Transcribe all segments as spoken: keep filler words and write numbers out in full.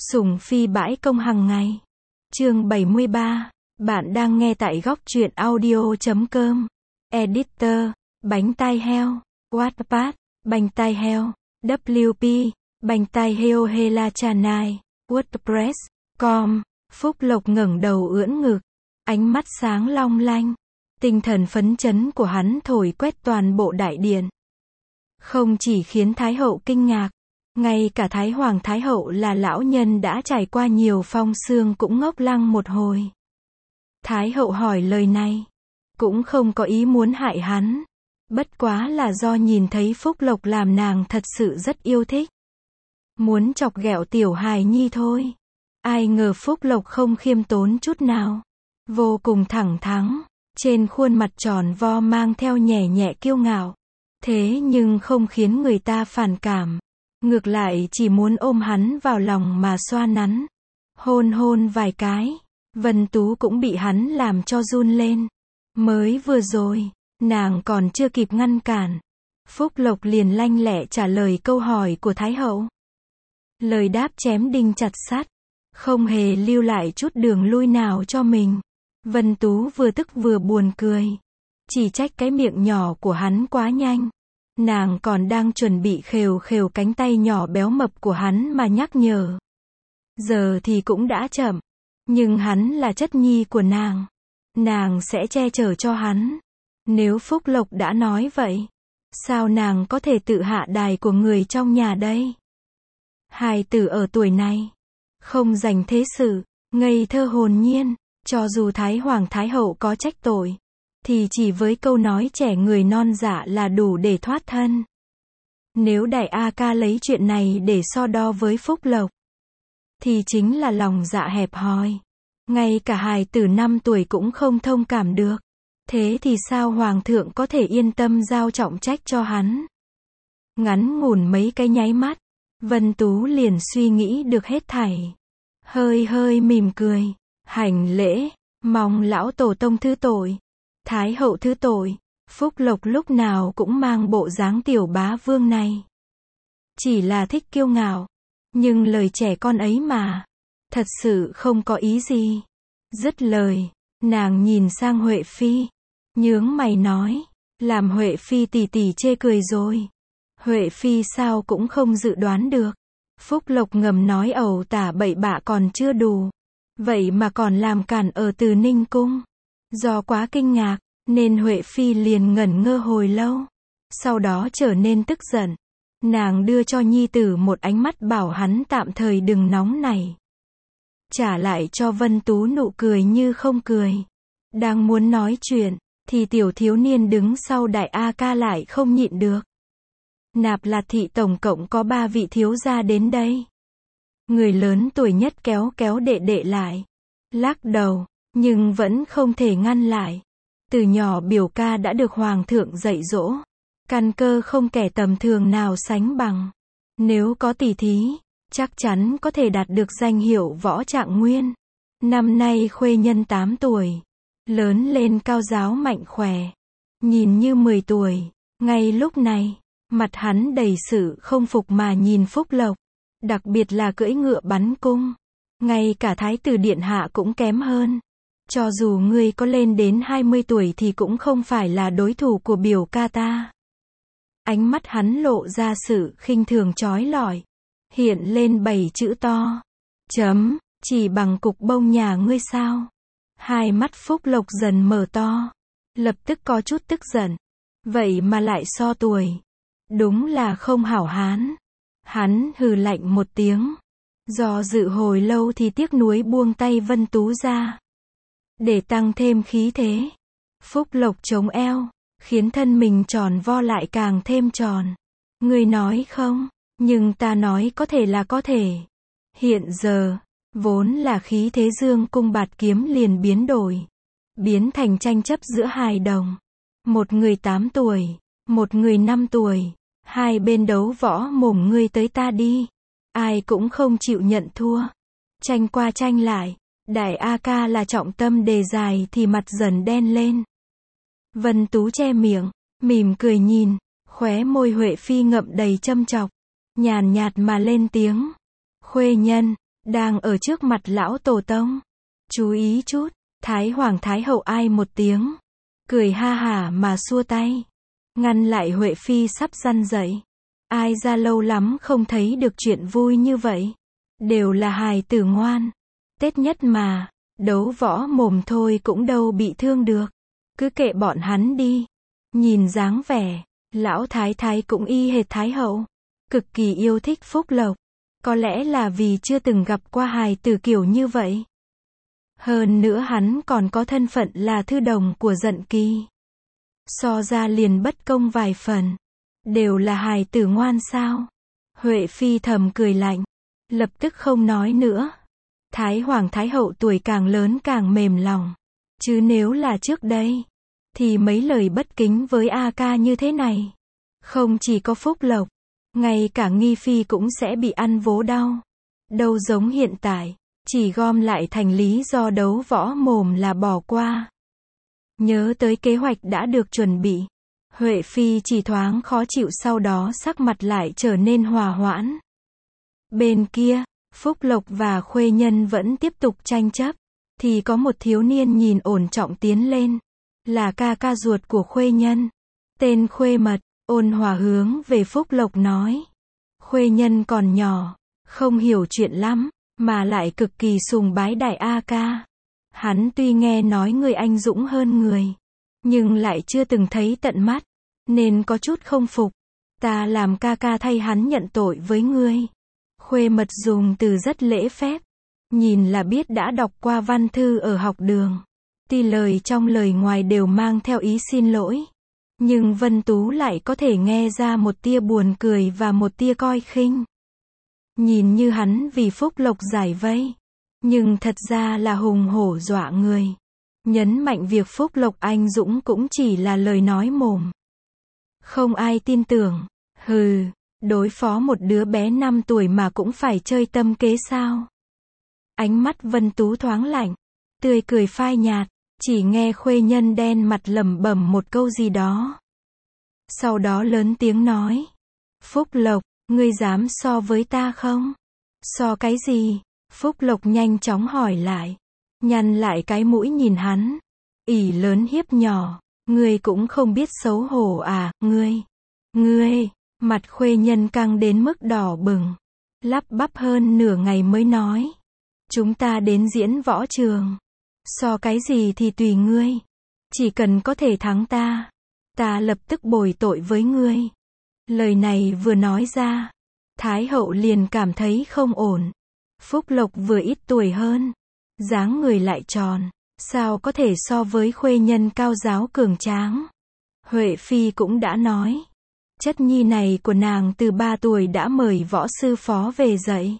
Sủng phi bãi công hàng ngày. Chương bảy mươi ba. Bạn đang nghe tại góc truyện audio chấm com. Editor, bánh tai heo. Wattpad, bánh tai heo. vê kép, bánh tai heo Hela Chanai. WordPress, com. Phúc Lộc ngẩng đầu ưỡn ngực. Ánh mắt sáng long lanh. Tinh thần phấn chấn của hắn thổi quét toàn bộ đại điện. Không chỉ khiến Thái hậu kinh ngạc, ngay cả Thái Hoàng Thái hậu là lão nhân đã trải qua nhiều phong sương cũng ngốc lăng một hồi. Thái hậu hỏi lời này, cũng không có ý muốn hại hắn. Bất quá là do nhìn thấy Phúc Lộc làm nàng thật sự rất yêu thích. Muốn chọc ghẹo tiểu hài nhi thôi. Ai ngờ Phúc Lộc không khiêm tốn chút nào. Vô cùng thẳng thắn, trên khuôn mặt tròn vo mang theo nhẹ nhẹ kiêu ngạo. Thế nhưng không khiến người ta phản cảm. Ngược lại chỉ muốn ôm hắn vào lòng mà xoa nắn. Hôn hôn vài cái. Vân Tú cũng bị hắn làm cho run lên. Mới vừa rồi, nàng còn chưa kịp ngăn cản. Phúc Lộc liền lanh lẹ trả lời câu hỏi của Thái hậu. Lời đáp chém đinh chặt sắt. Không hề lưu lại chút đường lui nào cho mình. Vân Tú vừa tức vừa buồn cười. Chỉ trách cái miệng nhỏ của hắn quá nhanh. Nàng còn đang chuẩn bị khều khều cánh tay nhỏ béo mập của hắn mà nhắc nhở. Giờ thì cũng đã chậm. Nhưng hắn là chất nhi của nàng. Nàng sẽ che chở cho hắn. Nếu Phúc Lộc đã nói vậy, sao nàng có thể tự hạ đài của người trong nhà đây? Hài tử ở tuổi này, không dành thế sự, ngây thơ hồn nhiên, cho dù Thái Hoàng Thái hậu có trách tội, thì chỉ với câu nói trẻ người non dạ là đủ để thoát thân. Nếu đại A ca lấy chuyện này để so đo với Phúc Lộc, thì chính là lòng dạ hẹp hòi. Ngay cả hài tử năm tuổi cũng không thông cảm được. Thế thì sao Hoàng thượng có thể yên tâm giao trọng trách cho hắn? Ngắn ngủn mấy cái nháy mắt, Vân Tú liền suy nghĩ được hết thảy. Hơi hơi mỉm cười, hành lễ, mong lão tổ tông thứ tội. Thái hậu thứ tội. Phúc Lộc lúc nào cũng mang bộ dáng tiểu bá vương này. Chỉ là thích kiêu ngạo. Nhưng lời trẻ con ấy mà. Thật sự không có ý gì. Dứt lời, nàng nhìn sang Huệ Phi. Nhướng mày nói. Làm Huệ Phi tỉ tỉ chê cười rồi. Huệ Phi sao cũng không dự đoán được. Phúc Lộc ngầm nói ẩu tả bậy bạ còn chưa đủ. Vậy mà còn làm cản ở Từ Ninh Cung. Do quá kinh ngạc, nên Huệ Phi liền ngẩn ngơ hồi lâu. Sau đó trở nên tức giận. Nàng đưa cho nhi tử một ánh mắt bảo hắn tạm thời đừng nóng nảy. Trả lại cho Vân Tú nụ cười như không cười. Đang muốn nói chuyện, thì tiểu thiếu niên đứng sau đại A ca lại không nhịn được. Nạp Lạt thị tổng cộng có ba vị thiếu gia đến đây. Người lớn tuổi nhất kéo kéo đệ đệ lại. Lắc đầu, nhưng vẫn không thể ngăn lại. Từ nhỏ biểu ca đã được Hoàng thượng dạy dỗ. Căn cơ không kẻ tầm thường nào sánh bằng. Nếu có tỷ thí, chắc chắn có thể đạt được danh hiệu võ trạng nguyên. Năm nay khuê nhân tám tuổi. Lớn lên cao giáo mạnh khỏe. Nhìn như mười tuổi. Ngay lúc này, mặt hắn đầy sự không phục mà nhìn Phúc Lộc. Đặc biệt là cưỡi ngựa bắn cung. Ngay cả Thái tử điện hạ cũng kém hơn. Cho dù ngươi có lên đến hai mươi tuổi thì cũng không phải là đối thủ của biểu ca ta. Ánh mắt hắn lộ ra sự khinh thường chói lọi. Hiện lên bảy chữ to. Chấm, chỉ bằng cục bông nhà ngươi sao? Hai mắt Phúc Lộc dần mở to. Lập tức có chút tức giận. Vậy mà lại so tuổi. Đúng là không hảo hán. Hắn hừ lạnh một tiếng. Do dự hồi lâu thì tiếc nuối buông tay Vân Tú ra. Để tăng thêm khí thế. Phúc Lộc chống eo, khiến thân mình tròn vo lại càng thêm tròn. Ngươi nói không, nhưng ta nói có thể là có thể. Hiện giờ, vốn là khí thế dương cung bạt kiếm liền biến đổi. Biến thành tranh chấp giữa hai đồng. Một người tám tuổi, một người năm tuổi. Hai bên đấu võ mồm ngươi tới ta đi. Ai cũng không chịu nhận thua. Tranh qua tranh lại. Đại A ca là trọng tâm đề dài thì mặt dần đen lên. Vân Tú che miệng, mỉm cười nhìn. Khóe môi Huệ Phi ngậm đầy châm chọc. Nhàn nhạt mà lên tiếng. Khuê nhân, đang ở trước mặt lão tổ tông. Chú ý chút, Thái Hoàng Thái Hậu ai một tiếng, cười ha hả mà xua tay, ngăn lại Huệ Phi sắp răn dậy. Ai ra lâu lắm không thấy được chuyện vui như vậy. Đều là hài tử ngoan. Tết nhất mà, đấu võ mồm thôi cũng đâu bị thương được. Cứ kệ bọn hắn đi. Nhìn dáng vẻ, lão thái thái cũng y hệt Thái Hậu. Cực kỳ yêu thích Phúc Lộc. Có lẽ là vì chưa từng gặp qua hài tử kiểu như vậy. Hơn nữa hắn còn có thân phận là thư đồng của Dận Kỳ. So ra liền bất công vài phần. Đều là hài tử ngoan sao? Huệ Phi thầm cười lạnh. Lập tức không nói nữa. Thái Hoàng Thái Hậu tuổi càng lớn càng mềm lòng. Chứ nếu là trước đây, thì mấy lời bất kính với A ca như thế này. Không chỉ có Phúc Lộc, ngay cả Nghi Phi cũng sẽ bị ăn vố đau. Đâu giống hiện tại, chỉ gom lại thành lý do đấu võ mồm là bỏ qua. Nhớ tới kế hoạch đã được chuẩn bị. Huệ Phi chỉ thoáng khó chịu, sau đó sắc mặt lại trở nên hòa hoãn. Bên kia, Phúc Lộc và Khuê Nhân vẫn tiếp tục tranh chấp. Thì có một thiếu niên nhìn ổn trọng tiến lên. Là ca ca ruột của Khuê Nhân. Tên Khuê Mật, ôn hòa hướng về Phúc Lộc nói. Khuê Nhân còn nhỏ, không hiểu chuyện lắm, mà lại cực kỳ sùng bái đại A ca. Hắn tuy nghe nói người anh dũng hơn người, nhưng lại chưa từng thấy tận mắt, nên có chút không phục. Ta làm ca ca thay hắn nhận tội với ngươi. Khuê Mật dùng từ rất lễ phép, nhìn là biết đã đọc qua văn thư ở học đường. Tuy lời trong lời ngoài đều mang theo ý xin lỗi, nhưng Vân Tú lại có thể nghe ra một tia buồn cười và một tia coi khinh. Nhìn như hắn vì Phúc Lộc giải vây, nhưng thật ra là hùng hổ dọa người. Nhấn mạnh việc Phúc Lộc anh dũng cũng chỉ là lời nói mồm. Không ai tin tưởng. Hừ, đối phó một đứa bé năm tuổi mà cũng phải chơi tâm kế sao? Ánh mắt Vân Tú thoáng lạnh, tươi cười phai nhạt, chỉ nghe Khuê Nhân đen mặt lẩm bẩm một câu gì đó. Sau đó lớn tiếng nói. Phúc Lộc, ngươi dám so với ta không? So cái gì? Phúc Lộc nhanh chóng hỏi lại. Nhăn lại cái mũi nhìn hắn. Ỷ lớn hiếp nhỏ. Ngươi cũng không biết xấu hổ à, ngươi. Ngươi, mặt Khuê Nhân căng đến mức đỏ bừng. Lắp bắp hơn nửa ngày mới nói. Chúng ta đến diễn võ trường. So cái gì thì tùy ngươi. Chỉ cần có thể thắng ta, ta lập tức bồi tội với ngươi. Lời này vừa nói ra, Thái Hậu liền cảm thấy không ổn. Phúc Lộc vừa ít tuổi hơn, dáng người lại tròn, sao có thể so với Khuê Nhân cao giáo cường tráng. Huệ Phi cũng đã nói, chất nhi này của nàng từ ba tuổi đã mời võ sư phó về dạy.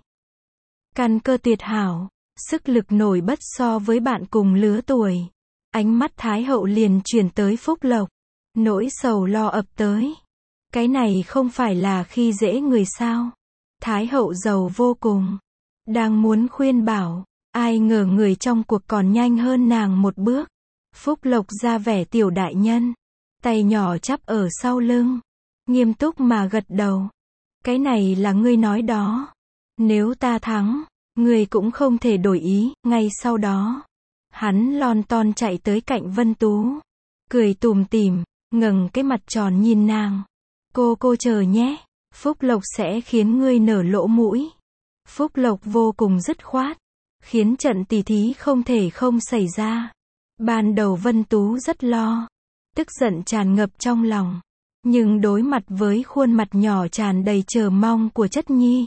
Căn cơ tuyệt hảo, sức lực nổi bất so với bạn cùng lứa tuổi. Ánh mắt Thái Hậu liền chuyển tới Phúc Lộc. Nỗi sầu lo ập tới. Cái này không phải là khi dễ người sao? Thái Hậu giàu vô cùng. Đang muốn khuyên bảo, ai ngờ người trong cuộc còn nhanh hơn nàng một bước. Phúc Lộc ra vẻ tiểu đại nhân, tay nhỏ chắp ở sau lưng, nghiêm túc mà gật đầu. Cái này là ngươi nói đó. Nếu ta thắng, ngươi cũng không thể đổi ý. Ngay sau đó, hắn lon ton chạy tới cạnh Vân Tú, cười tủm tỉm, ngẩng cái mặt tròn nhìn nàng. Cô cô chờ nhé, Phúc Lộc sẽ khiến ngươi nở lỗ mũi. Phúc Lộc vô cùng dứt khoát, khiến trận tỉ thí không thể không xảy ra. Ban đầu Vân Tú rất lo, tức giận tràn ngập trong lòng, nhưng đối mặt với khuôn mặt nhỏ tràn đầy chờ mong của chất nhi,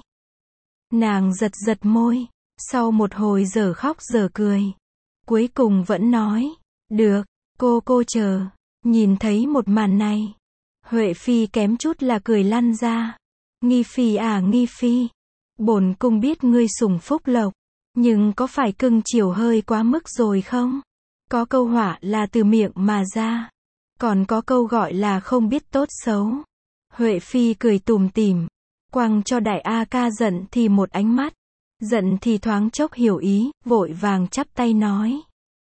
nàng giật giật môi, sau một hồi dở khóc dở cười, cuối cùng vẫn nói, được, cô cô chờ. Nhìn thấy một màn này, Huệ Phi kém chút là cười lăn ra. Nghi Phi à Nghi Phi, bổn cung biết ngươi sủng Phúc Lộc, nhưng có phải cưng chiều hơi quá mức rồi không? Có câu họa là từ miệng mà ra, còn có câu gọi là không biết tốt xấu. Huệ Phi cười tủm tỉm, quăng cho đại A ca giận thì một ánh mắt, giận thì thoáng chốc hiểu ý, vội vàng chắp tay nói.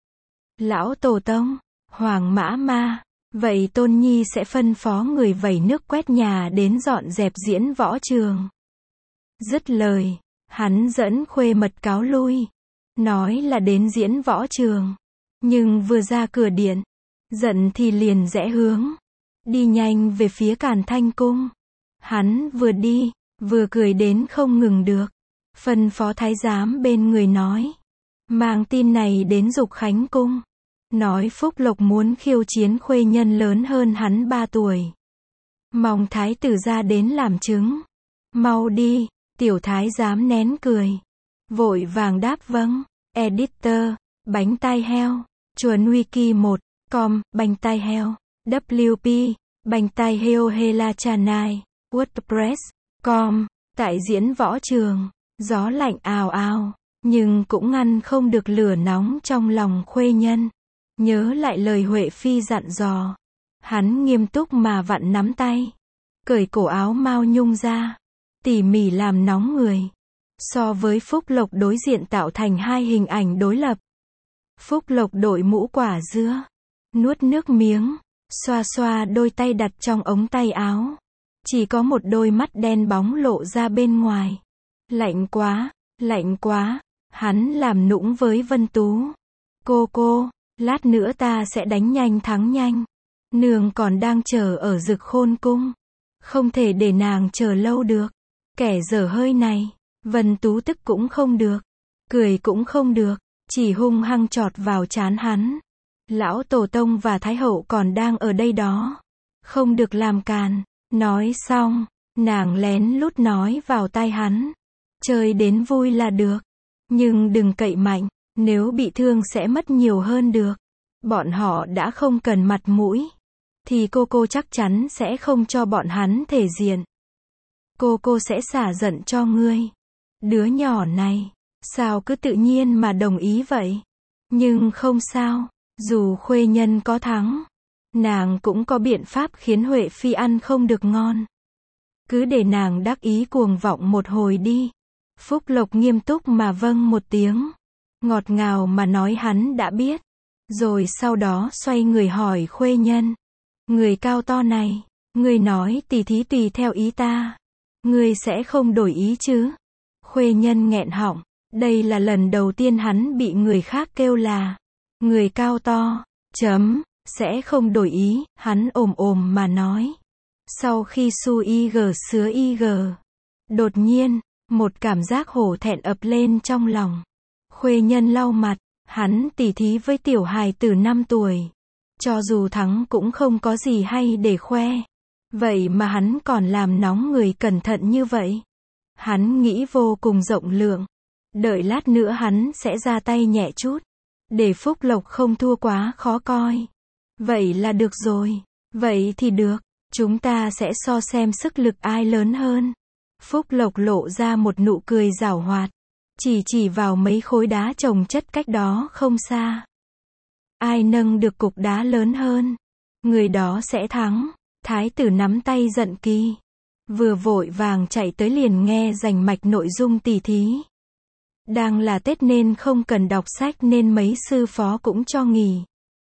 Lão Tổ Tông, Hoàng Mã Ma, vậy Tôn Nhi sẽ phân phó người vẩy nước quét nhà đến dọn dẹp diễn võ trường. Dứt lời, Hắn dẫn khuê mật cáo lui, nói là đến diễn võ trường. Nhưng vừa ra cửa điện, giận thì liền rẽ hướng, đi nhanh về phía Càn Thanh cung. Hắn vừa đi, vừa cười đến không ngừng được, phân phó thái giám bên người nói, mang tin này đến Dục Khánh cung, nói Phúc Lộc muốn khiêu chiến khuê nhân lớn hơn hắn ba tuổi. Mong thái tử ra đến làm chứng. Mau đi. Tiểu thái giám nén cười, vội vàng đáp vâng. Editor, bánh tai heo, chuồn wiki một com, bánh tai heo, vê kép, bánh tai heo hela chanai, wordpress, com. Tại diễn võ trường, gió lạnh ào ào, nhưng cũng ngăn không được lửa nóng trong lòng khuê nhân. Nhớ lại lời Huệ Phi dặn dò, hắn nghiêm túc mà vặn nắm tay, cởi cổ áo Mao Nhung ra, tỉ mỉ làm nóng người. So với Phúc Lộc đối diện tạo thành hai hình ảnh đối lập. Phúc Lộc đội mũ quả dứa, nuốt nước miếng, xoa xoa đôi tay đặt trong ống tay áo. Chỉ có một đôi mắt đen bóng lộ ra bên ngoài. Lạnh quá, lạnh quá, hắn làm nũng với Vân Tú. Cô cô, lát nữa ta sẽ đánh nhanh thắng nhanh. Nương còn đang chờ ở Dực Khôn cung. Không thể để nàng chờ lâu được. Kẻ dở hơi này, Vân Tú tức cũng không được, cười cũng không được, chỉ hung hăng chọt vào trán hắn. Lão Tổ Tông và Thái Hậu còn đang ở đây đó. Không được làm càn. Nói xong, nàng lén lút nói vào tai hắn. Chơi đến vui là được. Nhưng đừng cậy mạnh, nếu bị thương sẽ mất nhiều hơn được. Bọn họ đã không cần mặt mũi. Thì cô cô chắc chắn sẽ không cho bọn hắn thể diện. Cô cô sẽ xả giận cho ngươi. Đứa nhỏ này, sao cứ tự nhiên mà đồng ý vậy? Nhưng không sao, dù khuê nhân có thắng, nàng cũng có biện pháp khiến Huệ Phi ăn không được ngon. Cứ để nàng đắc ý cuồng vọng một hồi đi. Phúc Lộc nghiêm túc mà vâng một tiếng, ngọt ngào mà nói hắn đã biết. Rồi sau đó xoay người hỏi khuê nhân. Người cao to này, người nói tỉ thí tùy theo ý ta. Ngươi sẽ không đổi ý chứ? Khuê nhân nghẹn họng, đây là lần đầu tiên hắn bị người khác kêu là người cao to, chấm, sẽ không đổi ý, hắn ồm ồm mà nói. Sau khi su y gờ sứa y gờ, đột nhiên, một cảm giác hổ thẹn ập lên trong lòng. Khuê nhân lau mặt, hắn tỉ thí với tiểu hài từ năm tuổi. Cho dù thắng cũng không có gì hay để khoe. Vậy mà hắn còn làm nóng người cẩn thận như vậy. Hắn nghĩ vô cùng rộng lượng. Đợi lát nữa hắn sẽ ra tay nhẹ chút. Để Phúc Lộc không thua quá khó coi. Vậy là được rồi. Vậy thì được. Chúng ta sẽ so xem sức lực ai lớn hơn. Phúc Lộc lộ ra một nụ cười giảo hoạt. Chỉ chỉ vào mấy khối đá chồng chất cách đó không xa. Ai nâng được cục đá lớn hơn, người đó sẽ thắng. Thái tử nắm tay giận kỳ. Vừa vội vàng chạy tới liền nghe rành mạch nội dung tỉ thí. Đang là Tết nên không cần đọc sách nên mấy sư phó cũng cho nghỉ.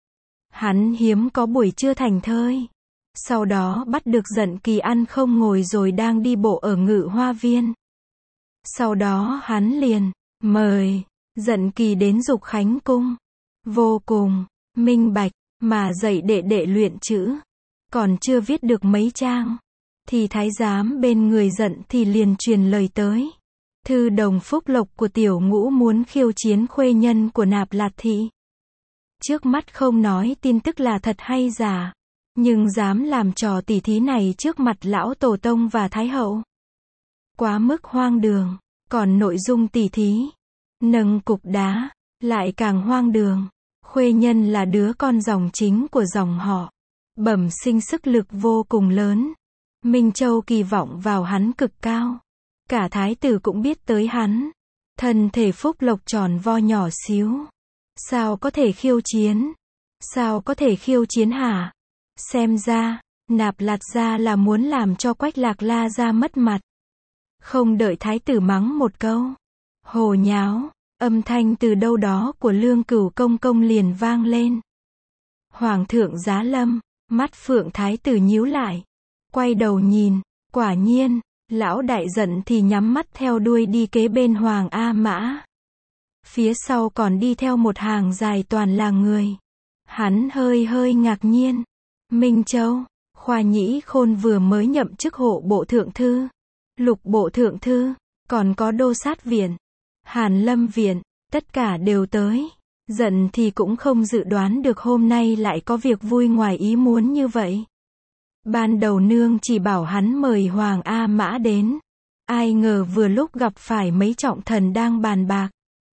Hắn hiếm có buổi trưa thành thơi. Sau đó bắt được giận kỳ ăn không ngồi rồi đang đi bộ ở Ngự Hoa Viên. Sau đó hắn liền mời giận kỳ đến Dục Khánh cung. Vô cùng minh bạch mà dạy đệ đệ luyện chữ. Còn chưa viết được mấy trang, thì thái giám bên người giận thì liền truyền lời tới. Thư đồng Phúc Lộc của tiểu ngũ muốn khiêu chiến khuê nhân của Nạp Lạt thị. Trước mắt không nói tin tức là thật hay giả, nhưng dám làm trò tỉ thí này trước mặt lão Tổ Tông và Thái Hậu. Quá mức hoang đường, còn nội dung tỉ thí, nâng cục đá, lại càng hoang đường. Khuê nhân là đứa con dòng chính của dòng họ. Bẩm sinh sức lực vô cùng lớn. Minh Châu kỳ vọng vào hắn cực cao. Cả thái tử cũng biết tới hắn. Thân thể Phúc Lộc tròn vo nhỏ xíu. Sao có thể khiêu chiến? Sao có thể khiêu chiến hả? Xem ra, Nạp Lạt gia là muốn làm cho Quách Lạc La gia mất mặt. Không đợi thái tử mắng một câu. Hồ nháo, âm thanh từ đâu đó của Lương Cửu công công liền vang lên. Hoàng thượng giá lâm. Mắt Phượng thái tử nhíu lại, quay đầu nhìn, quả nhiên, Lão đại giận thì nhắm mắt theo đuôi đi kế bên Hoàng A Mã. Phía sau còn đi theo một hàng dài toàn là người. Hắn hơi hơi ngạc nhiên. Minh Châu, Khoa Nhĩ Khôn vừa mới nhậm chức hộ bộ thượng thư, lục bộ thượng thư, còn có đô sát viện, Hàn Lâm viện, tất cả đều tới. Giận thì cũng không dự đoán được hôm nay lại có việc vui ngoài ý muốn như vậy. Ban đầu nương chỉ bảo hắn mời Hoàng A Mã đến. Ai ngờ vừa lúc gặp phải mấy trọng thần đang bàn bạc.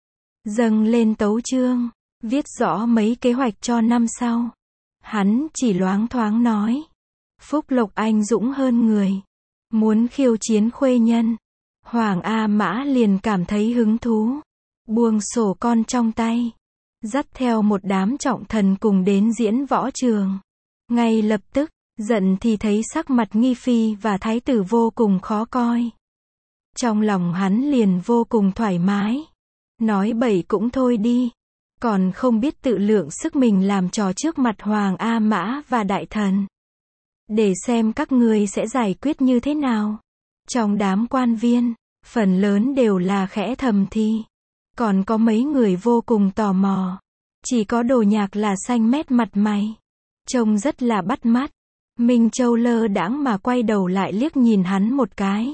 Dâng lên tấu chương, viết rõ mấy kế hoạch cho năm sau. Hắn chỉ loáng thoáng nói. Phúc Lộc anh dũng hơn người. Muốn khiêu chiến Khuê Nhân. Hoàng A Mã liền cảm thấy hứng thú. Buông sổ con trong tay. Dắt theo một đám trọng thần cùng đến diễn võ trường. Ngay lập tức, giận thì thấy sắc mặt Nghi Phi và Thái tử vô cùng khó coi. Trong lòng hắn liền vô cùng thoải mái. Nói bậy cũng thôi đi. Còn không biết tự lượng sức mình làm trò trước mặt Hoàng A Mã và đại thần. Để xem các ngươi sẽ giải quyết như thế nào. Trong đám quan viên, phần lớn đều là khẽ thầm thì. Còn có mấy người vô cùng tò mò. Chỉ có Đồ Nhạc là xanh mét mặt mày. Trông rất là bắt mắt. Minh Châu lơ đãng mà quay đầu lại liếc nhìn hắn một cái.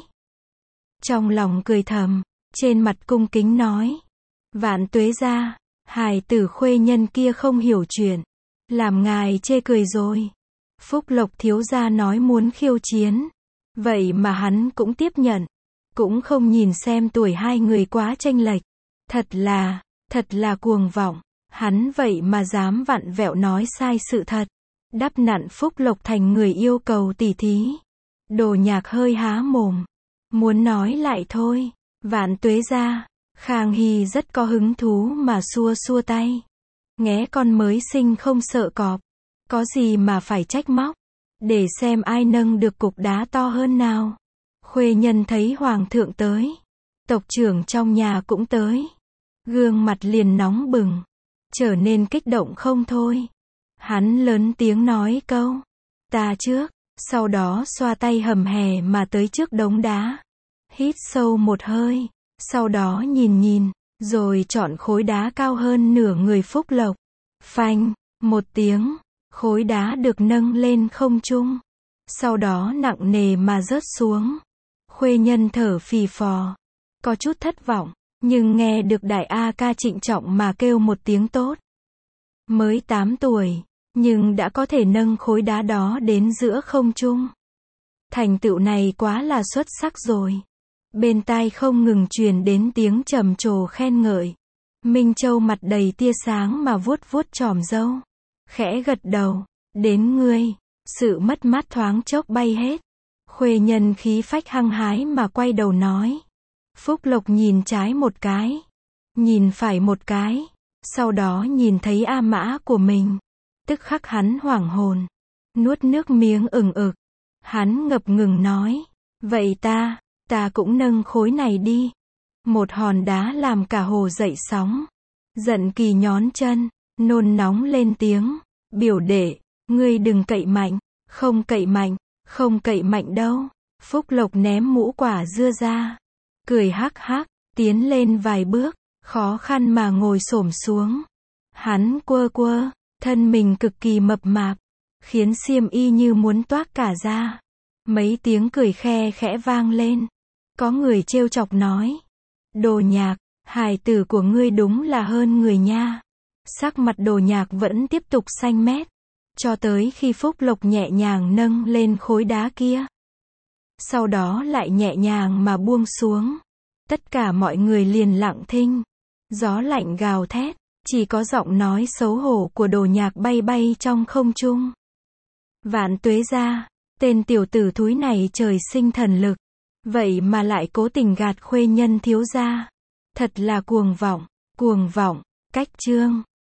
Trong lòng cười thầm, trên mặt cung kính nói. Vạn tuế gia, hài tử Khuê Nhân kia không hiểu chuyện. Làm ngài chê cười rồi. Phúc Lộc thiếu gia nói muốn khiêu chiến. Vậy mà hắn cũng tiếp nhận. Cũng không nhìn xem tuổi hai người quá chênh lệch. Thật là, thật là cuồng vọng. Hắn vậy mà dám vặn vẹo nói sai sự thật. Đắp nặn Phúc Lộc thành người yêu cầu tỉ thí. Đồ Nhạc hơi há mồm. Muốn nói lại thôi. Vạn tuế gia. Khang Hy rất có hứng thú mà xua xua tay. Nghé con mới sinh không sợ cọp. Có gì mà phải trách móc. Để xem ai nâng được cục đá to hơn nào. Khuê Nhân thấy Hoàng thượng tới. Tộc trưởng trong nhà cũng tới. Gương mặt liền nóng bừng. Trở nên kích động không thôi. Hắn lớn tiếng nói câu. Ta trước. Sau đó xoa tay hầm hè mà tới trước đống đá. Hít sâu một hơi. Sau đó nhìn nhìn. Rồi chọn khối đá cao hơn nửa người Phúc Lộc. Phanh. Một tiếng. Khối đá được nâng lên không trung. Sau đó nặng nề mà rớt xuống. Khuê Nhân thở phì phò. Có chút thất vọng. Nhưng nghe được đại A ca trịnh trọng mà kêu một tiếng tốt. Mới tám tuổi. Nhưng đã có thể nâng khối đá đó đến giữa không trung. Thành tựu này quá là xuất sắc rồi. Bên tai không ngừng truyền đến tiếng trầm trồ khen ngợi. Minh Châu mặt đầy tia sáng mà vuốt vuốt chòm râu. Khẽ gật đầu. Đến ngươi. Sự mất mát thoáng chốc bay hết. Khuê Nhân khí phách hăng hái mà quay đầu nói. Phúc Lộc nhìn trái một cái. Nhìn phải một cái. Sau đó nhìn thấy A Mã của mình. Tức khắc hắn hoảng hồn. Nuốt nước miếng ừng ực. Hắn ngập ngừng nói. Vậy ta, ta cũng nâng khối này đi. Một hòn đá làm cả hồ dậy sóng. Giận Kỳ nhón chân. Nôn nóng lên tiếng. Biểu đệ, ngươi đừng cậy mạnh. Không cậy mạnh, không cậy mạnh đâu. Phúc Lộc ném mũ quả dưa ra. Cười hắc hắc, tiến lên vài bước. Khó khăn mà ngồi xổm xuống. Hắn quơ quơ. Thân mình cực kỳ mập mạp. Khiến xiêm y như muốn toác cả ra. Mấy tiếng cười khe khẽ vang lên. Có người trêu chọc nói. Đồ Nhạc, hài tử của ngươi đúng là hơn người nha. Sắc mặt Đồ Nhạc vẫn tiếp tục xanh mét. Cho tới khi Phúc Lộc nhẹ nhàng nâng lên khối đá kia. Sau đó lại nhẹ nhàng mà buông xuống. Tất cả mọi người liền lặng thinh. Gió lạnh gào thét. Chỉ có giọng nói xấu hổ của Đồ Nhạc bay bay trong không trung. Vạn tuế gia. Tên tiểu tử thúi này trời sinh thần lực. Vậy mà lại cố tình gạt Khuê Nhân thiếu gia. Thật là cuồng vọng. Cuồng vọng. Cách chương.